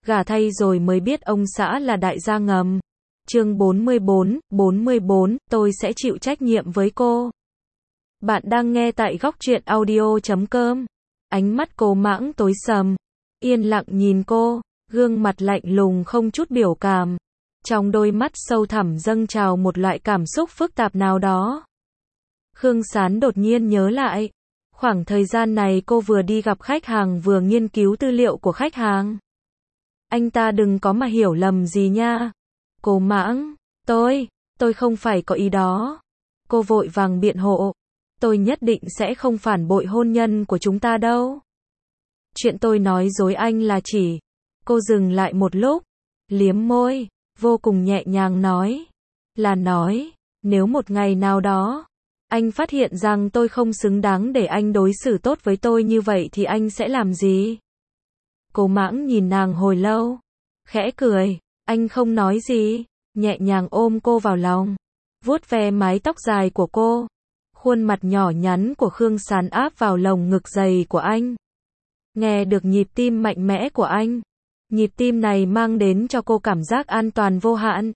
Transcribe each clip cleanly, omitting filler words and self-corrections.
gả thay rồi mới biết ông xã là đại gia ngầm. Chương 44, tôi sẽ chịu trách nhiệm với cô. Bạn đang nghe tại góc truyện audio.com. Ánh mắt Cố Mãng tối sầm, yên lặng nhìn cô, gương mặt lạnh lùng không chút biểu cảm. Trong đôi mắt sâu thẳm dâng trào một loại cảm xúc phức tạp nào đó. Khương Sán đột nhiên nhớ lại, khoảng thời gian này cô vừa đi gặp khách hàng vừa nghiên cứu tư liệu của khách hàng. Anh ta đừng có mà hiểu lầm gì nha. Cố Mãng, tôi không phải có ý đó. Cô vội vàng biện hộ. Tôi nhất định sẽ không phản bội hôn nhân của chúng ta đâu. Chuyện tôi nói dối anh là chỉ. Cô dừng lại một lúc, liếm môi, vô cùng nhẹ nhàng nói. Nếu một ngày nào đó, anh phát hiện rằng tôi không xứng đáng để anh đối xử tốt với tôi như vậy thì anh sẽ làm gì? Cố Mãng nhìn nàng hồi lâu, khẽ cười, anh không nói gì, nhẹ nhàng ôm cô vào lòng, vuốt ve mái tóc dài của cô, khuôn mặt nhỏ nhắn của Khương Sán áp vào lồng ngực dày của anh. Nghe được nhịp tim mạnh mẽ của anh, nhịp tim này mang đến cho cô cảm giác an toàn vô hạn.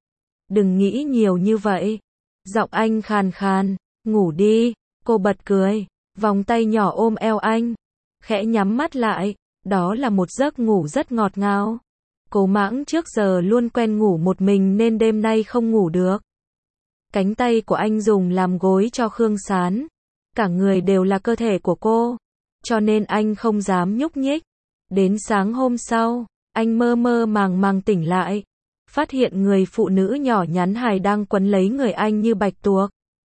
Đừng nghĩ nhiều như vậy. Giọng anh khàn khàn, ngủ đi, cô bật cười, vòng tay nhỏ ôm eo anh, khẽ nhắm mắt lại, đó là một giấc ngủ rất ngọt ngào. Cố Mãng trước giờ luôn quen ngủ một mình nên đêm nay không ngủ được. Cánh tay của anh dùng làm gối cho Khương Sán, cả người đều là cơ thể của cô, cho nên anh không dám nhúc nhích. Đến sáng hôm sau, anh mơ mơ màng màng tỉnh lại, phát hiện người phụ nữ nhỏ nhắn hài đang quấn lấy người anh như bạch tuộc.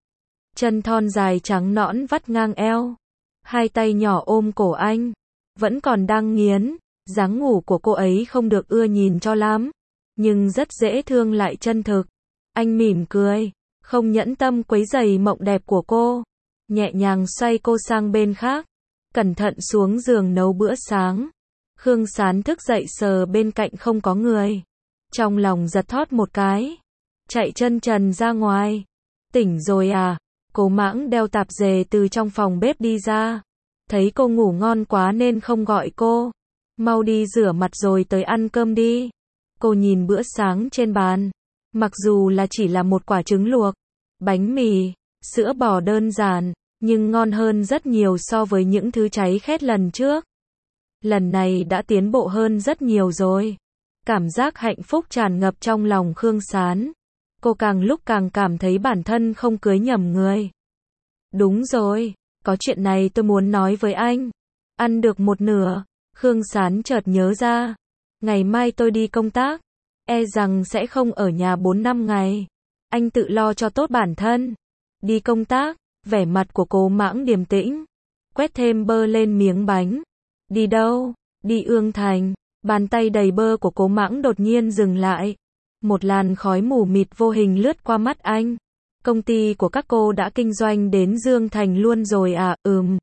Chân thon dài trắng nõn vắt ngang eo, hai tay nhỏ ôm cổ anh, vẫn còn đang nghiến. Dáng ngủ của cô ấy không được ưa nhìn cho lắm, nhưng rất dễ thương lại chân thực. Anh mỉm cười, không nhẫn tâm quấy rầy mộng đẹp của cô, nhẹ nhàng xoay cô sang bên khác, cẩn thận xuống giường nấu bữa sáng. Khương Sán thức dậy sờ bên cạnh không có người, trong lòng giật thót một cái, chạy chân trần ra ngoài. Tỉnh rồi à? Cố Mãng đeo tạp dề từ trong phòng bếp đi ra, thấy cô ngủ ngon quá nên không gọi cô. Mau đi rửa mặt rồi tới ăn cơm đi. Cô nhìn bữa sáng trên bàn, mặc dù là chỉ là một quả trứng luộc, bánh mì, sữa bò đơn giản, nhưng ngon hơn rất nhiều so với những thứ cháy khét lần trước. Lần này đã tiến bộ hơn rất nhiều rồi. Cảm giác hạnh phúc tràn ngập trong lòng Khương Sán. Cô càng lúc càng cảm thấy bản thân không cưới nhầm người. Đúng rồi, có chuyện này tôi muốn nói với anh. Ăn được một nửa, Khương Sán chợt nhớ ra. Ngày mai tôi đi công tác, e rằng sẽ không ở nhà 4-5 ngày. Anh tự lo cho tốt bản thân. Đi công tác, vẻ mặt của Cố Mãng điềm tĩnh, quét thêm bơ lên miếng bánh. Đi đâu? Đi Ương Thành. Bàn tay đầy bơ của Cố Mãng đột nhiên dừng lại. Một làn khói mù mịt vô hình lướt qua mắt anh. Công ty của các cô đã kinh doanh đến Dương Thành luôn rồi à?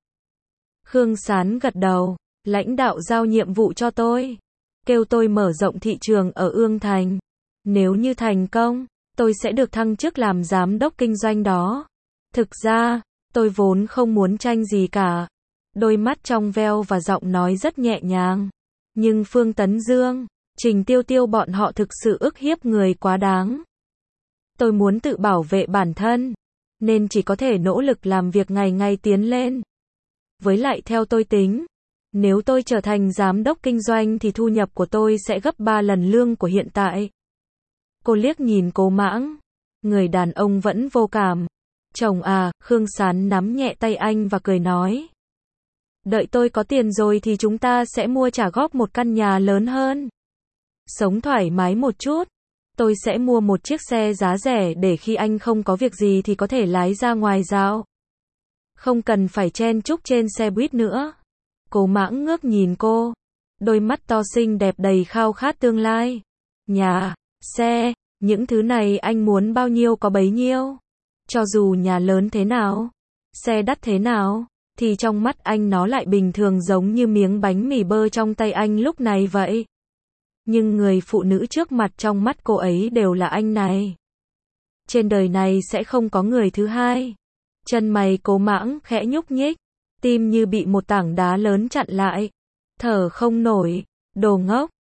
Khương Sán gật đầu. Lãnh đạo giao nhiệm vụ cho tôi, kêu tôi mở rộng thị trường ở Ương Thành. Nếu như thành công, tôi sẽ được thăng chức làm giám đốc kinh doanh đó. Thực ra, tôi vốn không muốn tranh gì cả. Đôi mắt trong veo và giọng nói rất nhẹ nhàng. Nhưng Phương Tấn Dương, Trình Tiêu Tiêu bọn họ thực sự ức hiếp người quá đáng. Tôi muốn tự bảo vệ bản thân, nên chỉ có thể nỗ lực làm việc ngày ngày tiến lên. Với lại theo tôi tính, nếu tôi trở thành giám đốc kinh doanh thì thu nhập của tôi sẽ gấp 3 lần lương của hiện tại. Cô liếc nhìn Cố Mãng. Người đàn ông vẫn vô cảm. Chồng à, Khương Sán nắm nhẹ tay anh và cười nói. Đợi tôi có tiền rồi thì chúng ta sẽ mua trả góp một căn nhà lớn hơn. Sống thoải mái một chút. Tôi sẽ mua một chiếc xe giá rẻ để khi anh không có việc gì thì có thể lái ra ngoài dạo. Không cần phải chen chúc trên xe buýt nữa. Cố Mãng ngước nhìn cô, đôi mắt to xinh đẹp đầy khao khát tương lai. Nhà, xe, những thứ này anh muốn bao nhiêu có bấy nhiêu. Cho dù nhà lớn thế nào, xe đắt thế nào, thì trong mắt anh nó lại bình thường giống như miếng bánh mì bơ trong tay anh lúc này vậy. Nhưng người phụ nữ trước mặt trong mắt cô ấy đều là anh này. Trên đời này sẽ không có người thứ hai. Chân mày Cố Mãng khẽ nhúc nhích, tim như bị một tảng đá lớn chặn lại. Thở không nổi, đồ ngốc,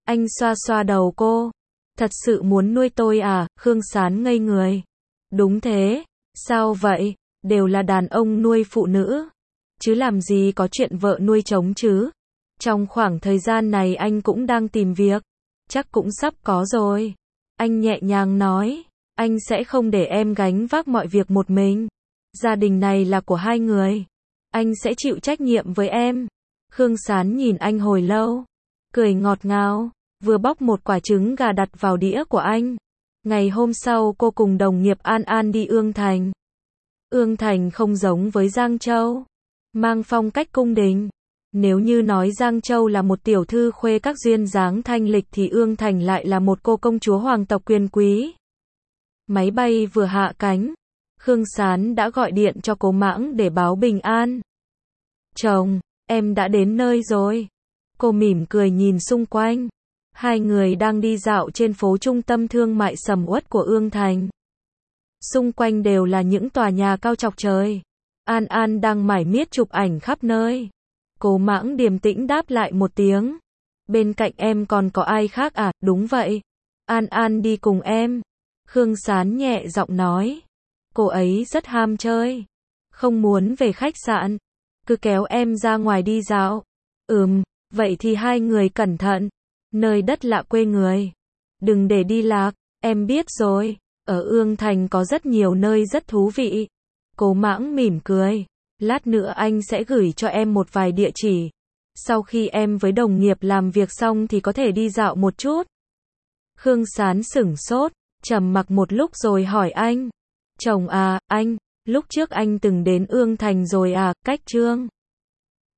Anh xoa xoa đầu cô. Thật sự muốn nuôi tôi à? Khương Sán ngây người. Đúng thế. Sao vậy? Đều là đàn ông nuôi phụ nữ. Chứ làm gì có chuyện vợ nuôi chồng chứ? Trong khoảng thời gian này anh cũng đang tìm việc. Chắc cũng sắp có rồi. Anh nhẹ nhàng nói. Anh sẽ không để em gánh vác mọi việc một mình. Gia đình này là của hai người. Anh sẽ chịu trách nhiệm với em. Khương Sán nhìn anh hồi lâu. Cười ngọt ngào. Vừa bóc một quả trứng gà đặt vào đĩa của anh. Ngày hôm sau cô cùng đồng nghiệp An An đi Ương Thành. Ương Thành không giống với Giang Châu. Mang phong cách cung đình. Nếu như nói Giang Châu là một tiểu thư khuê các duyên dáng thanh lịch thì Ương Thành lại là một cô công chúa hoàng tộc quyền quý. Máy bay vừa hạ cánh. Khương Sán đã gọi điện cho Cố Mãng để báo bình an. Chồng, em đã đến nơi rồi. Cô mỉm cười nhìn xung quanh. Hai người đang đi dạo trên phố trung tâm thương mại sầm uất của Ương Thành. Xung quanh đều là những tòa nhà cao chọc trời. An An đang mải miết chụp ảnh khắp nơi. Cố Mãng điềm tĩnh đáp lại một tiếng. Bên cạnh em còn có ai khác à? Đúng vậy. An An đi cùng em. Khương Sán nhẹ giọng nói. Cô ấy rất ham chơi. Không muốn về khách sạn. Cứ kéo em ra ngoài đi dạo. Vậy thì hai người cẩn thận. Nơi đất lạ quê người. Đừng để đi lạc. Em biết rồi. Ở Ương Thành có rất nhiều nơi rất thú vị. Cố Mãng mỉm cười. Lát nữa anh sẽ gửi cho em một vài địa chỉ. Sau khi em với đồng nghiệp làm việc xong thì có thể đi dạo một chút. Khương Sán sửng sốt, trầm mặc một lúc rồi hỏi anh. Chồng à, anh, lúc trước anh từng đến Ương Thành rồi à? Cách Trương